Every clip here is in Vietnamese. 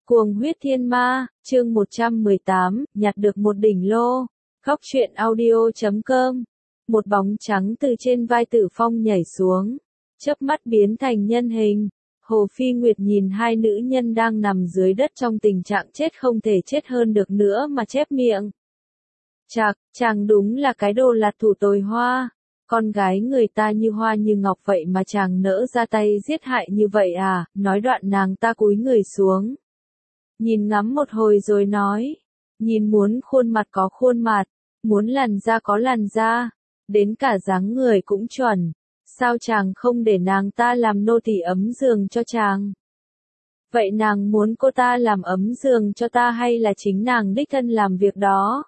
Cuồng huyết thiên ma, chương 118, nhặt được một đỉnh lô. Góc truyện audio.com. Một bóng trắng từ trên vai Tử Phong nhảy xuống, chớp mắt biến thành nhân hình. Hồ Phi Nguyệt nhìn hai nữ nhân đang nằm dưới đất trong tình trạng chết không thể chết hơn được nữa mà chép miệng. Chàng đúng là cái đồ lạt thủ tồi hoa. Con gái người ta như hoa như ngọc vậy mà chàng nỡ ra tay giết hại như vậy à? Nói đoạn nàng ta cúi người xuống, nhìn ngắm một hồi rồi nói, nhìn muốn khuôn mặt có khuôn mặt, muốn làn da có làn da, đến cả dáng người cũng chuẩn. Sao chàng không để nàng ta làm nô tỳ ấm giường cho chàng? Vậy nàng muốn cô ta làm ấm giường cho ta hay là chính nàng đích thân làm việc đó?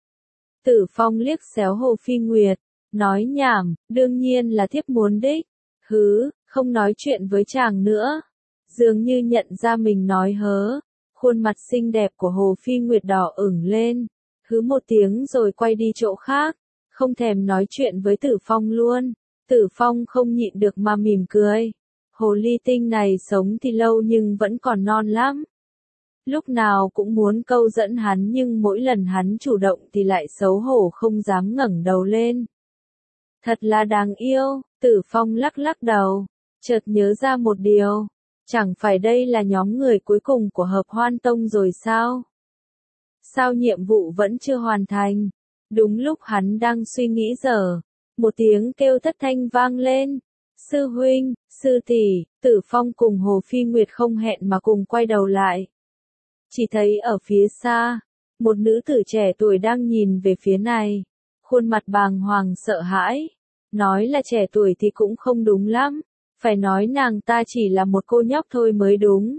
Tử Phong liếc xéo Hồ Phi Nguyệt, nói nhảm, đương nhiên là thiếp muốn đích. Hứ, không nói chuyện với chàng nữa. Dường như nhận ra mình nói hớ, khuôn mặt xinh đẹp của Hồ Phi Nguyệt đỏ ửng lên, hứ một tiếng rồi quay đi chỗ khác, không thèm nói chuyện với Tử Phong luôn. Tử Phong không nhịn được mà mỉm cười. Hồ ly tinh này sống thì lâu nhưng vẫn còn non lắm. Lúc nào cũng muốn câu dẫn hắn nhưng mỗi lần hắn chủ động thì lại xấu hổ không dám ngẩng đầu lên. Thật là đáng yêu. Tử Phong lắc lắc đầu, chợt nhớ ra một điều. Chẳng phải đây là nhóm người cuối cùng của Hợp Hoan Tông rồi sao? Sao nhiệm vụ vẫn chưa hoàn thành? Đúng lúc hắn đang suy nghĩ giờ, một tiếng kêu thất thanh vang lên. Sư huynh, sư tỷ. Tử Phong cùng Hồ Phi Nguyệt không hẹn mà cùng quay đầu lại. Chỉ thấy ở phía xa, một nữ tử trẻ tuổi đang nhìn về phía này, khuôn mặt bàng hoàng sợ hãi. Nói là trẻ tuổi thì cũng không đúng lắm, phải nói nàng ta chỉ là một cô nhóc thôi mới đúng.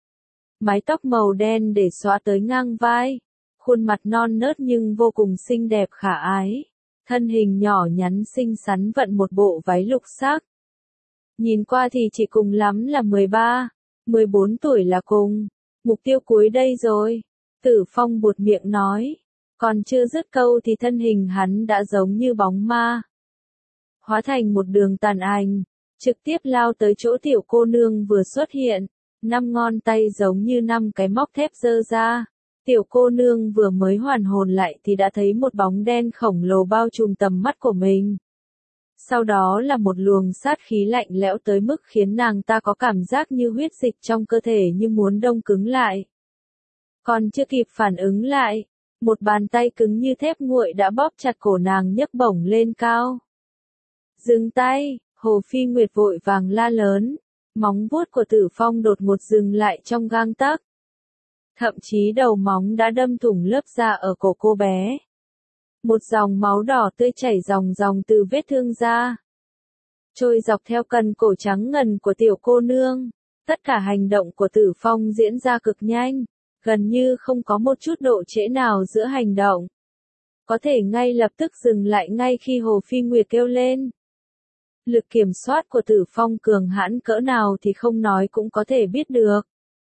Mái tóc màu đen để xõa tới ngang vai, khuôn mặt non nớt nhưng vô cùng xinh đẹp khả ái, thân hình nhỏ nhắn xinh xắn vận một bộ váy lục sắc. Nhìn qua thì chỉ cùng lắm là 13, 14 tuổi là cùng. Mục tiêu cuối đây rồi. Tử Phong buột miệng nói. Còn chưa dứt câu thì thân hình hắn đã giống như bóng ma, hóa thành một đường tàn ảnh, trực tiếp lao tới chỗ tiểu cô nương vừa xuất hiện. 5 ngón tay giống như 5 cái móc thép giơ ra. Tiểu cô nương vừa mới hoàn hồn lại thì đã thấy một bóng đen khổng lồ bao trùm tầm mắt của mình. Sau đó là một luồng sát khí lạnh lẽo tới mức khiến nàng ta có cảm giác như huyết dịch trong cơ thể như muốn đông cứng lại. Còn chưa kịp phản ứng lại, một bàn tay cứng như thép nguội đã bóp chặt cổ nàng nhấc bổng lên cao. Dừng tay. Hồ Phi Nguyệt vội vàng la lớn, móng vuốt của Tử Phong đột ngột dừng lại trong gang tấc. Thậm chí đầu móng đã đâm thủng lớp da ở cổ cô bé. Một dòng máu đỏ tươi chảy ròng ròng từ vết thương ra, trôi dọc theo cần cổ trắng ngần của tiểu cô nương. Tất cả hành động của Tử Phong diễn ra cực nhanh, gần như không có một chút độ trễ nào giữa hành động. Có thể ngay lập tức dừng lại ngay khi Hồ Phi Nguyệt kêu lên. Lực kiểm soát của Tử Phong cường hãn cỡ nào thì không nói cũng có thể biết được.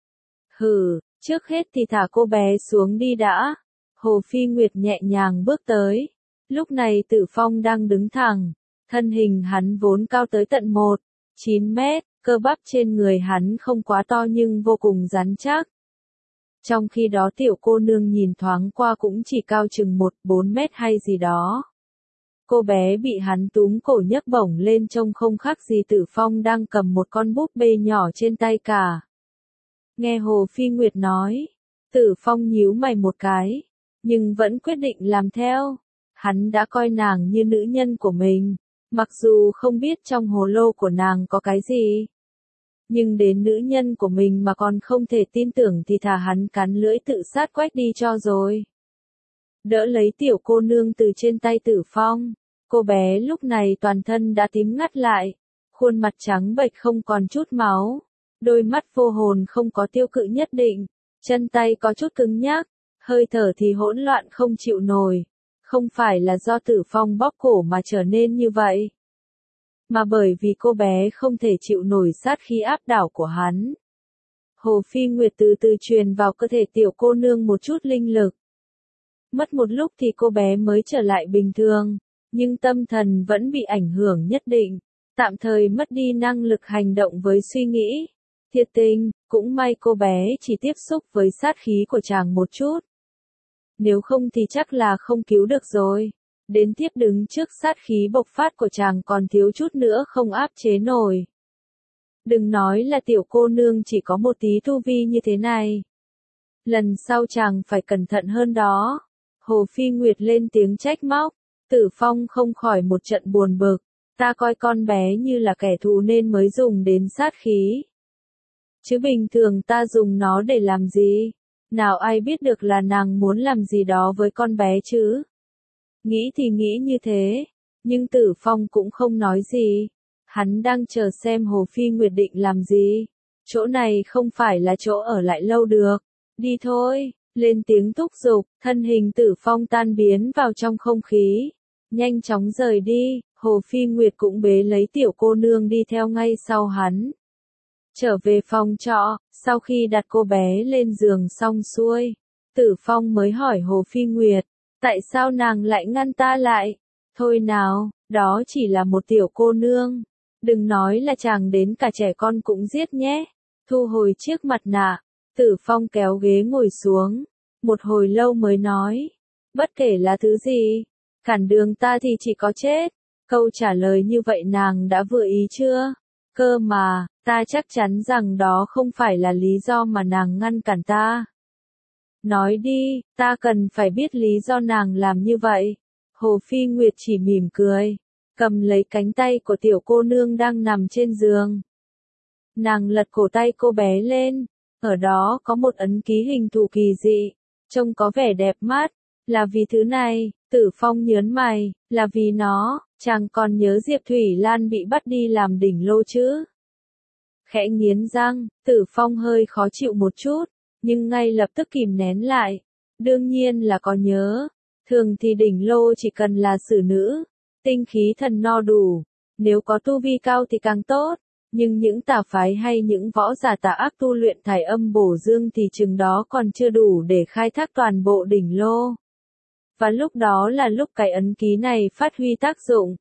Hừ, trước hết thì thả cô bé xuống đi đã. Hồ Phi Nguyệt nhẹ nhàng bước tới. Lúc này Tử Phong đang đứng thẳng, thân hình hắn vốn cao tới tận 1,9 mét, cơ bắp trên người hắn không quá to nhưng vô cùng rắn chắc. Trong khi đó tiểu cô nương nhìn thoáng qua cũng chỉ cao chừng 1,4 mét hay gì đó. Cô bé bị hắn túm cổ nhấc bổng lên trông không khác gì Tử Phong đang cầm một con búp bê nhỏ trên tay cả. Nghe Hồ Phi Nguyệt nói, Tử Phong nhíu mày một cái, nhưng vẫn quyết định làm theo. Hắn đã coi nàng như nữ nhân của mình, mặc dù không biết trong hồ lô của nàng có cái gì. Nhưng đến nữ nhân của mình mà còn không thể tin tưởng thì thà hắn cắn lưỡi tự sát quách đi cho rồi. Đỡ lấy tiểu cô nương từ trên tay Tử Phong, cô bé lúc này toàn thân đã tím ngắt lại, khuôn mặt trắng bệch không còn chút máu, đôi mắt vô hồn không có tiêu cự nhất định, chân tay có chút cứng nhắc, hơi thở thì hỗn loạn không chịu nổi. Không phải là do Tử Phong bóp cổ mà trở nên như vậy, mà bởi vì cô bé không thể chịu nổi sát khí áp đảo của hắn. Hồ Phi Nguyệt từ từ truyền vào cơ thể tiểu cô nương một chút linh lực. Mất một lúc thì cô bé mới trở lại bình thường, nhưng tâm thần vẫn bị ảnh hưởng nhất định, tạm thời mất đi năng lực hành động với suy nghĩ. Thiệt tình, Cũng may cô bé chỉ tiếp xúc với sát khí của chàng một chút. Nếu không thì chắc là không cứu được rồi. Đến tiếp đứng trước sát khí bộc phát của chàng còn thiếu chút nữa không áp chế nổi. Đừng nói là tiểu cô nương chỉ có một tí tu vi như thế này. Lần sau chàng phải cẩn thận hơn đó. Hồ Phi Nguyệt lên tiếng trách móc. Tử Phong không khỏi một trận buồn bực. Ta coi con bé như là kẻ thù nên mới dùng đến sát khí. Chứ bình thường ta dùng nó để làm gì? Nào ai biết được là nàng muốn làm gì đó với con bé chứ? Nghĩ thì nghĩ như thế, nhưng Tử Phong cũng không nói gì. Hắn đang chờ xem Hồ Phi Nguyệt định làm gì. Chỗ này không phải là chỗ ở lại lâu được. Đi thôi, lên tiếng thúc giục, thân hình Tử Phong tan biến vào trong không khí. Nhanh chóng rời đi, Hồ Phi Nguyệt cũng bế lấy tiểu cô nương đi theo ngay sau hắn. Trở về phòng trọ, sau khi đặt cô bé lên giường xong xuôi, Tử Phong mới hỏi Hồ Phi Nguyệt, tại sao nàng lại ngăn ta lại? Thôi nào, đó chỉ là một tiểu cô nương. Đừng nói là chàng đến cả trẻ con cũng giết nhé. Thu hồi chiếc mặt nạ, Tử Phong kéo ghế ngồi xuống. Một hồi lâu mới nói, bất kể là thứ gì, cản đường ta thì chỉ có chết. Câu trả lời như vậy nàng đã vừa ý chưa? Cơ mà, ta chắc chắn rằng đó không phải là lý do mà nàng ngăn cản ta. Nói đi, ta cần phải biết lý do nàng làm như vậy. Hồ Phi Nguyệt chỉ mỉm cười, cầm lấy cánh tay của tiểu cô nương đang nằm trên giường. Nàng lật cổ tay cô bé lên, ở đó có một ấn ký hình thù kỳ dị, trông có vẻ đẹp mắt. Là vì thứ này, Tử Phong nhớn mày, là vì nó, chàng còn nhớ Diệp Thủy Lan bị bắt đi làm đỉnh lô chứ? Khẽ nghiến răng, Tử Phong hơi khó chịu một chút, nhưng ngay lập tức kìm nén lại. Đương nhiên là có nhớ. Thường thì đỉnh lô chỉ cần là xử nữ, tinh khí thần no đủ, nếu có tu vi cao thì càng tốt. Nhưng những tà phái hay những võ giả tà ác tu luyện thải âm bổ dương thì chừng đó còn chưa đủ để khai thác toàn bộ đỉnh lô. Và lúc đó là lúc cái ấn ký này phát huy tác dụng.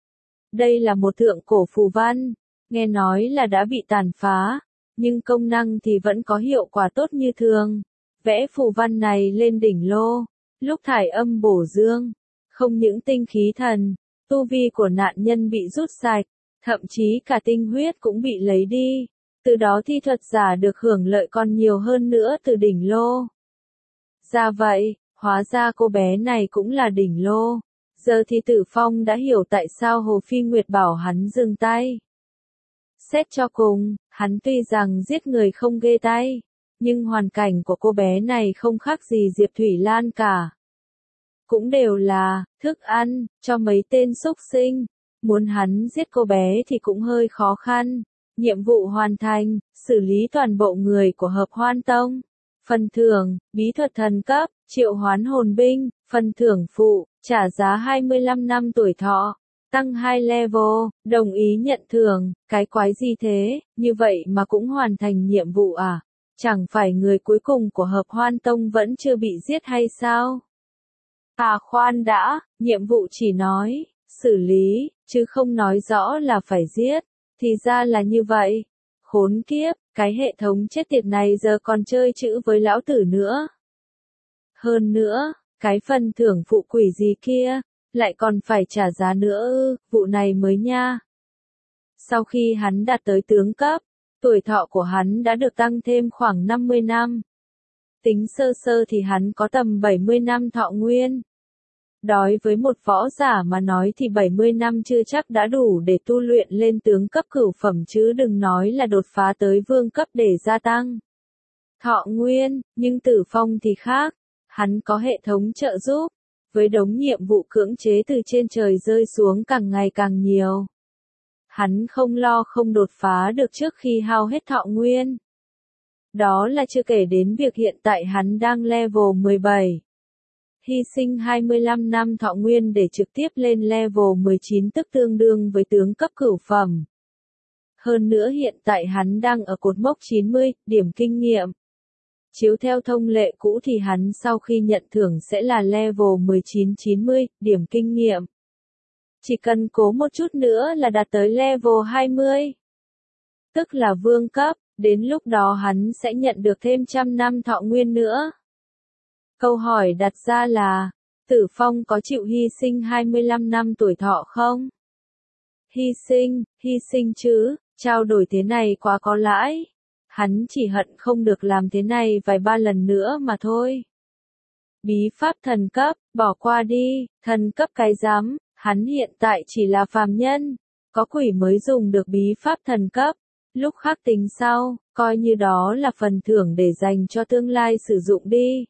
Đây là một thượng cổ phù văn, nghe nói là đã bị tàn phá, nhưng công năng thì vẫn có hiệu quả tốt như thường. Vẽ phù văn này lên đỉnh lô, lúc thải âm bổ dương, không những tinh khí thần, tu vi của nạn nhân bị rút sạch, thậm chí cả tinh huyết cũng bị lấy đi. Từ đó thi thuật giả được hưởng lợi còn nhiều hơn nữa từ đỉnh lô. Ra vậy, hóa ra cô bé này cũng là đỉnh lô. Giờ thì Tử Phong đã hiểu tại sao Hồ Phi Nguyệt bảo hắn dừng tay. Xét cho cùng, hắn tuy rằng giết người không ghê tay, nhưng hoàn cảnh của cô bé này không khác gì Diệp Thủy Lan cả. Cũng đều là thức ăn cho mấy tên xúc sinh. Muốn hắn giết cô bé thì cũng hơi khó khăn. Nhiệm vụ hoàn thành, xử lý toàn bộ người của Hợp Hoan Tông. Phần thưởng, bí thuật thần cấp, triệu hoán hồn binh, phần thưởng phụ, trả giá 25 năm tuổi thọ, tăng 2 level, đồng ý nhận thưởng, cái quái gì thế, như vậy mà cũng hoàn thành nhiệm vụ à? Chẳng phải người cuối cùng của Hợp Hoan Tông vẫn chưa bị giết hay sao? À khoan đã, nhiệm vụ chỉ nói, xử lý, chứ không nói rõ là phải giết, thì ra là như vậy. Khốn kiếp, cái hệ thống chết tiệt này giờ còn chơi chữ với lão tử nữa. Hơn nữa, cái phần thưởng phụ quỷ gì kia, lại còn phải trả giá nữa ư, vụ này mới nha. Sau khi hắn đạt tới tướng cấp, tuổi thọ của hắn đã được tăng thêm khoảng 50 năm. Tính sơ sơ thì hắn có tầm 70 năm thọ nguyên. Đối với một võ giả mà nói thì 70 năm chưa chắc đã đủ để tu luyện lên tướng cấp cửu phẩm chứ đừng nói là đột phá tới vương cấp để gia tăng thọ nguyên, nhưng Tử Phong thì khác, hắn có hệ thống trợ giúp, với đống nhiệm vụ cưỡng chế từ trên trời rơi xuống càng ngày càng nhiều. Hắn không lo không đột phá được trước khi hao hết thọ nguyên. Đó là chưa kể đến việc hiện tại hắn đang level 17. Hy sinh 25 năm thọ nguyên để trực tiếp lên level 19 tức tương đương với tướng cấp cửu phẩm. Hơn nữa hiện tại hắn đang ở cột mốc 90, điểm kinh nghiệm. Chiếu theo thông lệ cũ thì hắn sau khi nhận thưởng sẽ là level 19-90, điểm kinh nghiệm. Chỉ cần cố một chút nữa là đạt tới level 20. Tức là vương cấp, Đến lúc đó hắn sẽ nhận được thêm 100 năm thọ nguyên nữa. Câu hỏi đặt ra là, Tử Phong có chịu hy sinh 25 năm tuổi thọ không? Hy sinh chứ, trao đổi thế này quá có lãi. Hắn chỉ hận không được làm thế này vài ba lần nữa mà thôi. Bí pháp thần cấp, bỏ qua đi, thần cấp cái rắm, hắn hiện tại chỉ là phàm nhân, có quỷ mới dùng được bí pháp thần cấp, lúc khác tính sau, coi như đó là phần thưởng để dành cho tương lai sử dụng đi.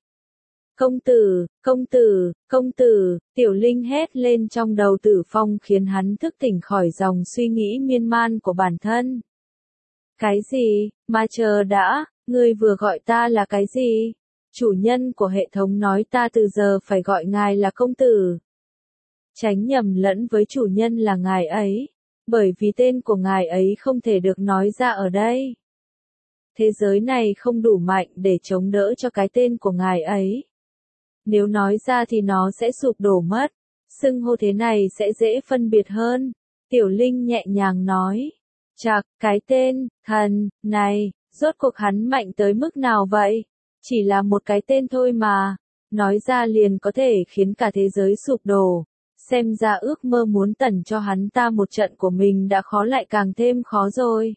Công tử, Tiểu Linh hét lên trong đầu Tử Phong khiến hắn thức tỉnh khỏi dòng suy nghĩ miên man của bản thân. Cái gì, mà chờ đã, ngươi vừa gọi ta là cái gì? Chủ nhân của hệ thống nói ta từ giờ phải gọi ngài là công tử. Tránh nhầm lẫn với chủ nhân là ngài ấy, bởi vì tên của ngài ấy không thể được nói ra ở đây. Thế giới này không đủ mạnh để chống đỡ cho cái tên của ngài ấy. Nếu nói ra thì nó sẽ sụp đổ mất, xưng hô thế này sẽ dễ phân biệt hơn. Tiểu Linh nhẹ nhàng nói, chạc, cái tên, thần, này, rốt cuộc hắn mạnh tới mức nào vậy? Chỉ là một cái tên thôi mà, nói ra liền có thể khiến cả thế giới sụp đổ. Xem ra ước mơ muốn tẩn cho hắn ta một trận của mình đã khó lại càng thêm khó rồi.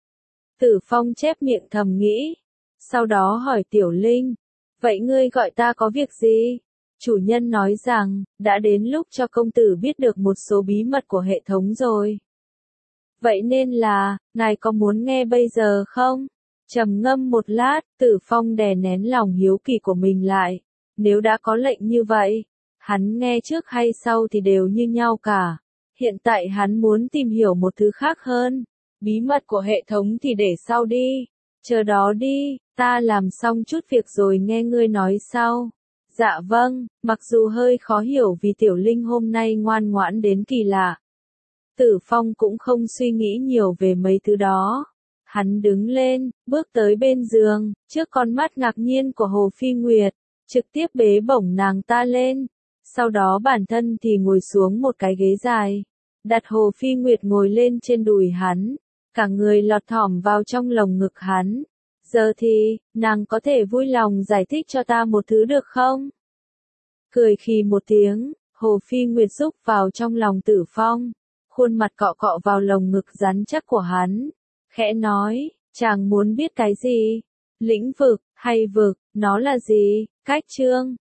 Tử Phong chép miệng thầm nghĩ, sau đó hỏi Tiểu Linh, vậy ngươi gọi ta có việc gì? Chủ nhân nói rằng, đã đến lúc cho công tử biết được một số bí mật của hệ thống rồi. Vậy nên là, ngài có muốn nghe bây giờ không? Trầm ngâm một lát, Tử Phong đè nén lòng hiếu kỳ của mình lại. Nếu đã có lệnh như vậy, hắn nghe trước hay sau thì đều như nhau cả. Hiện tại hắn muốn tìm hiểu một thứ khác hơn. Bí mật của hệ thống thì để sau đi. Chờ đó đi, ta làm xong chút việc rồi nghe ngươi nói sau. Dạ vâng, mặc dù hơi khó hiểu vì Tiểu Linh hôm nay ngoan ngoãn đến kỳ lạ. Tử Phong cũng không suy nghĩ nhiều về mấy thứ đó. Hắn đứng lên, bước tới bên giường, trước con mắt ngạc nhiên của Hồ Phi Nguyệt, trực tiếp bế bổng nàng ta lên. Sau đó bản thân thì ngồi xuống một cái ghế dài, đặt Hồ Phi Nguyệt ngồi lên trên đùi hắn, cả người lọt thỏm vào trong lồng ngực hắn. Giờ thì, nàng có thể vui lòng giải thích cho ta một thứ được không? Cười khì một tiếng, Hồ Phi Nguyệt rúc vào trong lòng Tử Phong, khuôn mặt cọ cọ vào lồng ngực rắn chắc của hắn, khẽ nói, chàng muốn biết cái gì? Lĩnh vực, hay vực, nó là gì? Cách chương